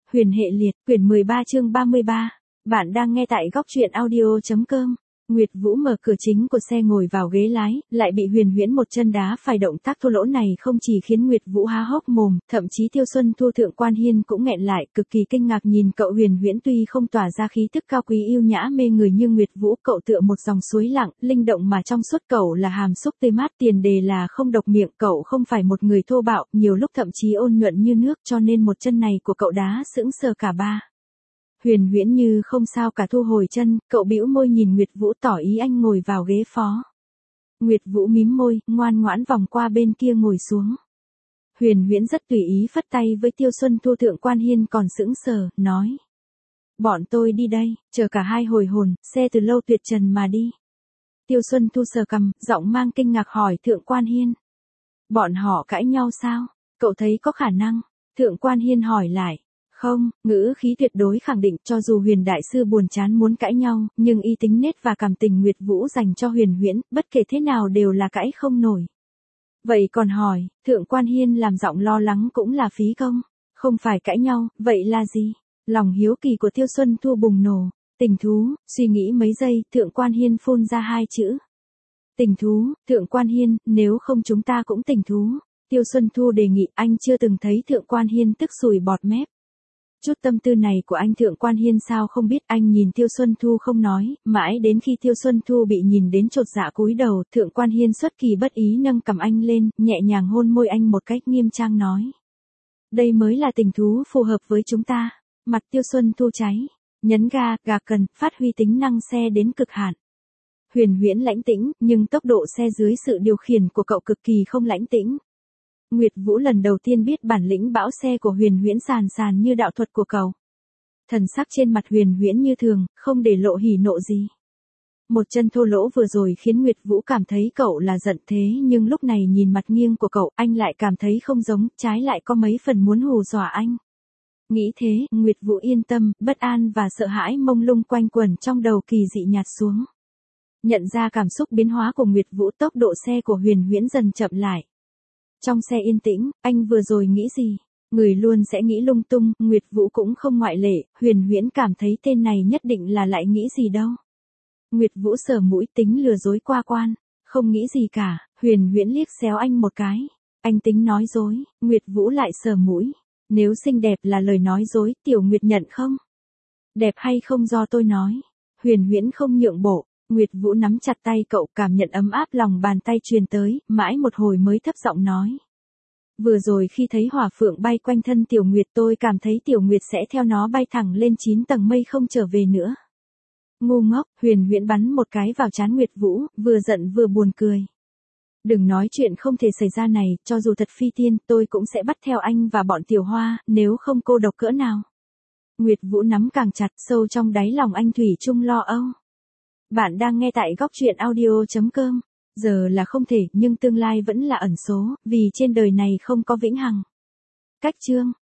Huyền hệ liệt, quyển 13 chương 33. Bạn đang nghe tại góc truyện audio.com. Nguyệt Vũ mở cửa chính của xe ngồi vào ghế lái, lại bị Huyền Huyễn một chân đá phải. Động tác thô lỗ này không chỉ khiến Nguyệt Vũ há hốc mồm, thậm chí Tiêu Xuân Thu Thượng Quan Hiên cũng nghẹn lại, cực kỳ kinh ngạc nhìn cậu Huyền Huyễn. Tuy không tỏa ra khí tức cao quý yêu nhã mê người như Nguyệt Vũ, cậu tựa một dòng suối lặng, linh động mà trong suốt. Cậu là hàm xúc tươi mát, tiền đề là không độc miệng. Cậu không phải một người thô bạo, nhiều lúc thậm chí ôn nhuận như nước, cho nên một chân này của cậu đá sững sờ cả ba. Huyền Huyễn như không sao cả thu hồi chân, cậu bĩu môi nhìn Nguyệt Vũ tỏ ý anh ngồi vào ghế phó. Nguyệt Vũ mím môi, ngoan ngoãn vòng qua bên kia ngồi xuống. Huyền Huyễn rất tùy ý phất tay với Tiêu Xuân Thu. Thượng Quan Hiên còn sững sờ, nói. Bọn tôi đi đây, chờ cả hai hồi hồn, xe từ lâu tuyệt trần mà đi. Tiêu Xuân Thu sờ cằm, giọng mang kinh ngạc hỏi Thượng Quan Hiên. Bọn họ cãi nhau sao? Cậu thấy có khả năng? Thượng Quan Hiên hỏi lại. Không, ngữ khí tuyệt đối khẳng định, cho dù Huyền đại sư buồn chán muốn cãi nhau, nhưng y tính nết và cảm tình Nguyệt Vũ dành cho Huyền Huyễn, bất kể thế nào đều là cãi không nổi. Vậy còn hỏi, Thượng Quan Hiên làm giọng lo lắng cũng là phí công. Không phải cãi nhau, vậy là gì? Lòng hiếu kỳ của Tiêu Xuân Thu bùng nổ. Tình thú. Suy nghĩ mấy giây, Thượng Quan Hiên phun ra hai chữ. Tình thú. Thượng Quan Hiên, nếu không chúng ta cũng tình thú. Tiêu Xuân Thu đề nghị. Anh chưa từng thấy Thượng Quan Hiên tức sùi bọt mép. Chút tâm tư này của anh Thượng Quan Hiên sao không biết. Anh nhìn Tiêu Xuân Thu không nói, mãi đến khi Tiêu Xuân Thu bị nhìn đến chột dạ cúi đầu, Thượng Quan Hiên xuất kỳ bất ý nâng cằm anh lên, nhẹ nhàng hôn môi anh một cách nghiêm trang nói. Đây mới là tình thú phù hợp với chúng ta. Mặt Tiêu Xuân Thu cháy, nhấn ga cần, phát huy tính năng xe đến cực hạn. Huyền Huyễn lãnh tĩnh, nhưng tốc độ xe dưới sự điều khiển của cậu cực kỳ không lãnh tĩnh. Nguyệt Vũ lần đầu tiên biết bản lĩnh bão xe của Huyền Huyễn sàn như đạo thuật của cậu. Thần sắc trên mặt Huyền Huyễn như thường, không để lộ hỉ nộ gì. Một chân thô lỗ vừa rồi khiến Nguyệt Vũ cảm thấy cậu là giận, thế nhưng lúc này nhìn mặt nghiêng của cậu, anh lại cảm thấy không giống, trái lại có mấy phần muốn hù dọa anh. Nghĩ thế, Nguyệt Vũ yên tâm, bất an và sợ hãi mông lung quanh quẩn trong đầu kỳ dị nhạt xuống. Nhận ra cảm xúc biến hóa của Nguyệt Vũ, tốc độ xe của Huyền Huyễn dần chậm lại. Trong xe yên tĩnh, anh vừa rồi nghĩ gì? Người luôn sẽ nghĩ lung tung, Nguyệt Vũ cũng không ngoại lệ. Huyền Huyễn cảm thấy tên này nhất định là lại nghĩ gì đâu. Nguyệt Vũ sờ mũi, tính lừa dối qua quan. Không nghĩ gì cả. Huyền Huyễn liếc xéo anh một cái. Anh tính nói dối. Nguyệt Vũ lại sờ mũi. Nếu xinh đẹp là lời nói dối, Tiểu Nguyệt nhận không? Đẹp hay không do tôi nói. Huyền Huyễn không nhượng bộ. Nguyệt Vũ nắm chặt tay cậu, cảm nhận ấm áp lòng bàn tay truyền tới, mãi một hồi mới thấp giọng nói. Vừa rồi khi thấy hỏa phượng bay quanh thân Tiểu Nguyệt, tôi cảm thấy Tiểu Nguyệt sẽ theo nó bay thẳng lên 9 tầng mây không trở về nữa. Ngu ngốc. Huyền Huyễn bắn một cái vào trán Nguyệt Vũ, vừa giận vừa buồn cười. Đừng nói chuyện không thể xảy ra này, cho dù thật phi tiên, tôi cũng sẽ bắt theo anh và bọn Tiểu Hoa, nếu không cô độc cỡ nào. Nguyệt Vũ nắm càng chặt, sâu trong đáy lòng anh thủy chung lo âu. Bạn đang nghe tại góc truyện audio.com. Giờ là không thể, nhưng tương lai vẫn là ẩn số, vì trên đời này không có vĩnh hằng. Cách chương.